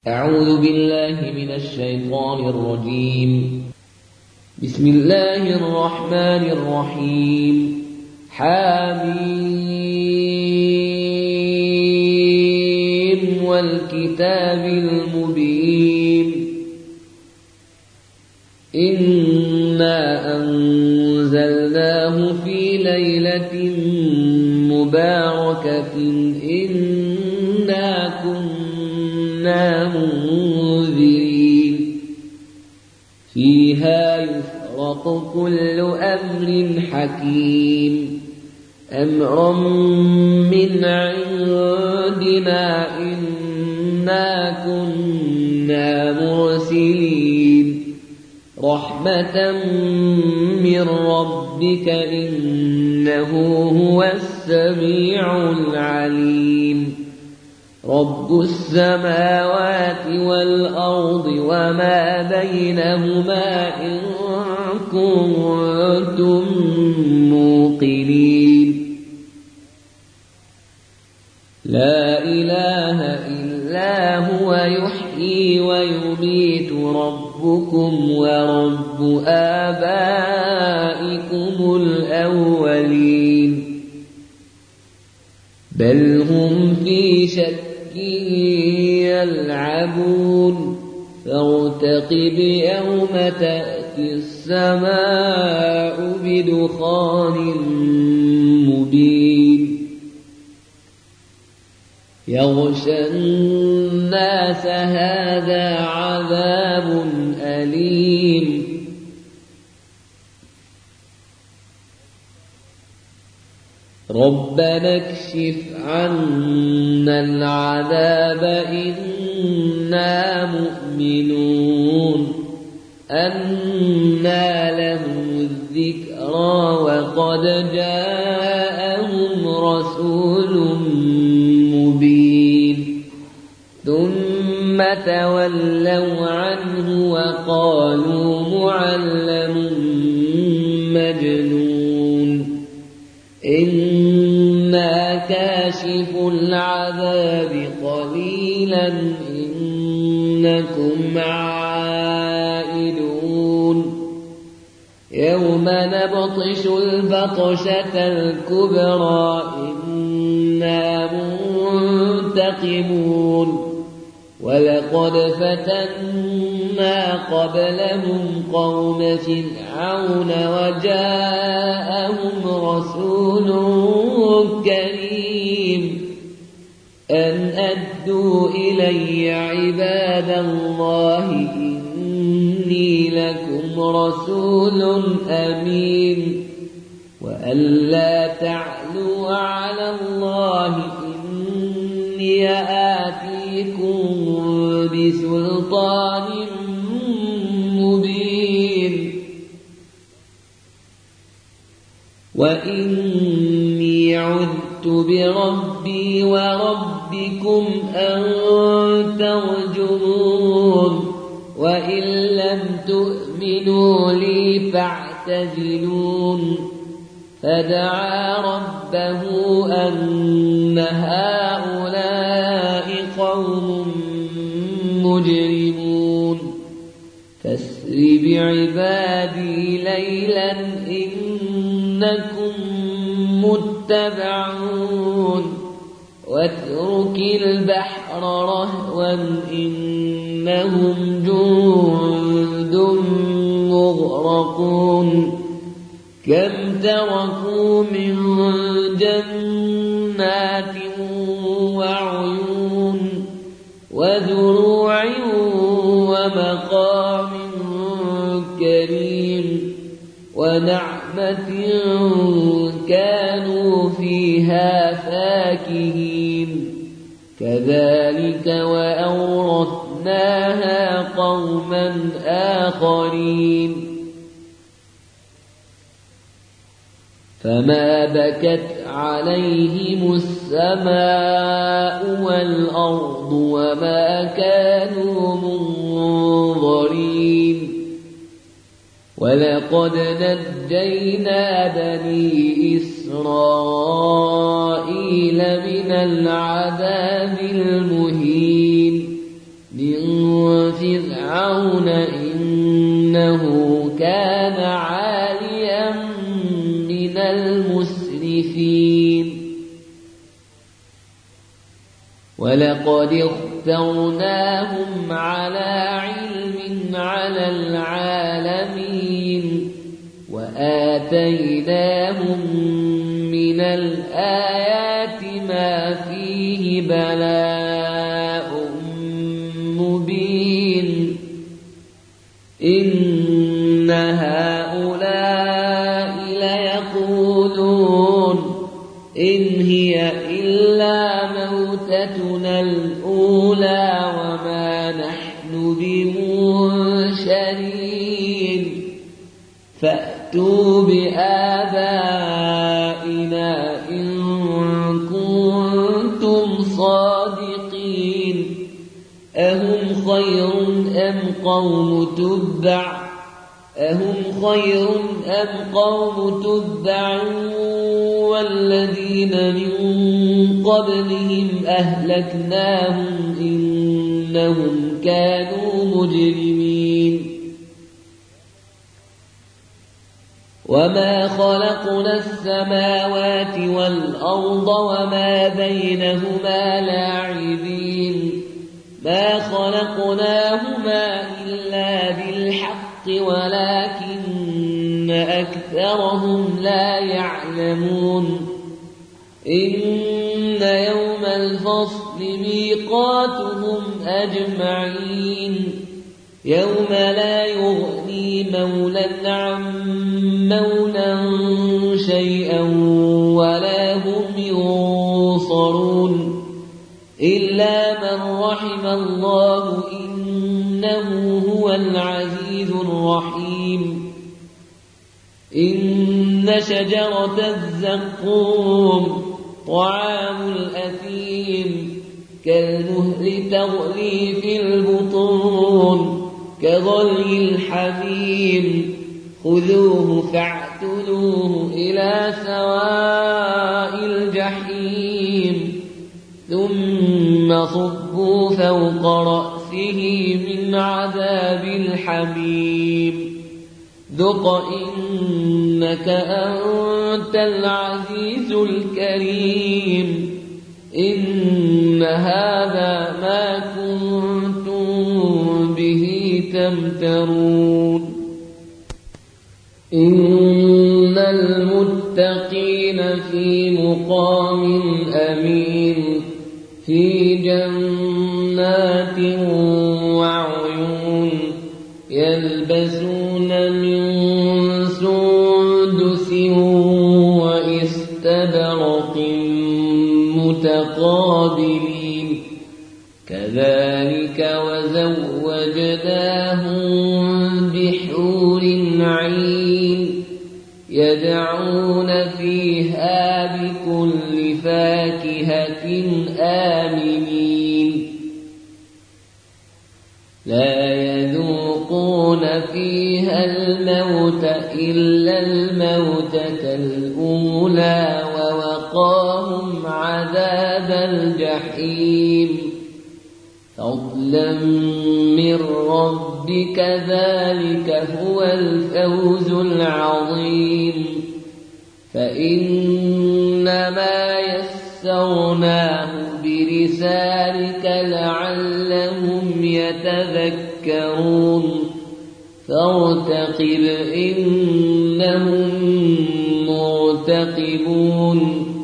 أعوذ بالله من الشيطان الرجيم. بسم الله الرحمن الرحيم. حميم والكتاب المبين. إنا أنزلناه في ليلة مباركة إنا كنا منذرين فيها يفرق كل أمر حكيم أمرا من عندنا إنا كنا مرسلين رحمة من ربك إنه هو السميع العليم. رب السماوات والأرض وما بينهما إن كنتم موقنين. لا إله إلا هو يحيي ويميت ربكم ورب آبائكم الأولين بل هم في شك يلعبون فارتقب يوم تأتي السماء بدخان مبين يغشى الناس هذا عذاب أليم. ربنا اكشف عنا العذاب إنا مؤمنون. أنى لهم الذكرى وقد جاءهم رسول مبين ثم تولوا عنه وقالوا معلم مجنون. إنا كاشف العذاب قليلا إنكم عائدون. يوم نبطش البطشة الكبرى إنا منتقمون. ولقد فتنا قبلهم قوم فرعون وجاءهم رسول كريم أن أدوا إلي عباد الله إني لكم رسول أمين وأن لا تعلوا على الله إني آتيكم بسلطان مبين وإني عذت بربي وربكم أن ترجمون وإن لم تؤمنوا لي فاعتزلون. فدعا ربه أن هؤلاء قوم مجرمون فاسر بعبادي ليلا إنكم متبعون واترك البحر رهوا إنهم جند مغرقون. كم تركوا من جنات وعيون وزروع ومقام كريم ونعمة كانوا فيها فاكهين. كذلك وأورثناها قوما آخرين. فما بكت عليهم السماء والأرض وما كانوا منظرين. ولقد نجينا بني إسرائيل من العذاب المهين من فرعون إنه كان عاليا من المسرفين ولقد اخترناهم على علم على العالمين وآتيناهم من الآيات ما فيه بلاء مبين إن هؤلاء ليقولون إن هي إلا موتتنا الأولى وما نحن بمنشرين فأتوا بآبائنا إن كنتم صادقين أهم خير أم قوم تبع والذين من قبلهم أهلكناهم إنهم كانوا مجرمين وما خلقنا السماوات والأرض وما بينهما لاعبين ما خلقناهما إلا بالحق ولكن أكثرهم لا يعلمون إن يوم الفصل ميقاتهم أجمعين يوم لا يغني مولى عن مولى شيئا ولا هم ينصرون إلا من رحم الله إنه هو العزيز الرحيم إن شجرة الزقوم طعام الأثيم كالمهل تغلي في البطون كغلي الحميم خذوه فاعتلوه إلى سواء الجحيم ثم صبوا فوق رأسه من عذاب الحميم ذق إنك أنت العزيز الكريم إن هذا ما كنتم به تمترون إن المتقين في مقام أمين في جنات وعيون يلبسون من سندس وإستبرق متقابلين كذلك وزوجناهم بحور عين يدعون فيها بكل فاكهة آمنين لا يذوقون فيها الموت إلا الموتة الأولى ووقاهم عذاب الجحيم فضلا من ربك ذلك هو الفوز العظيم فإنما يسرناه بلسانك لعلهم يتذكرون فارتقب إنهم مرتقبون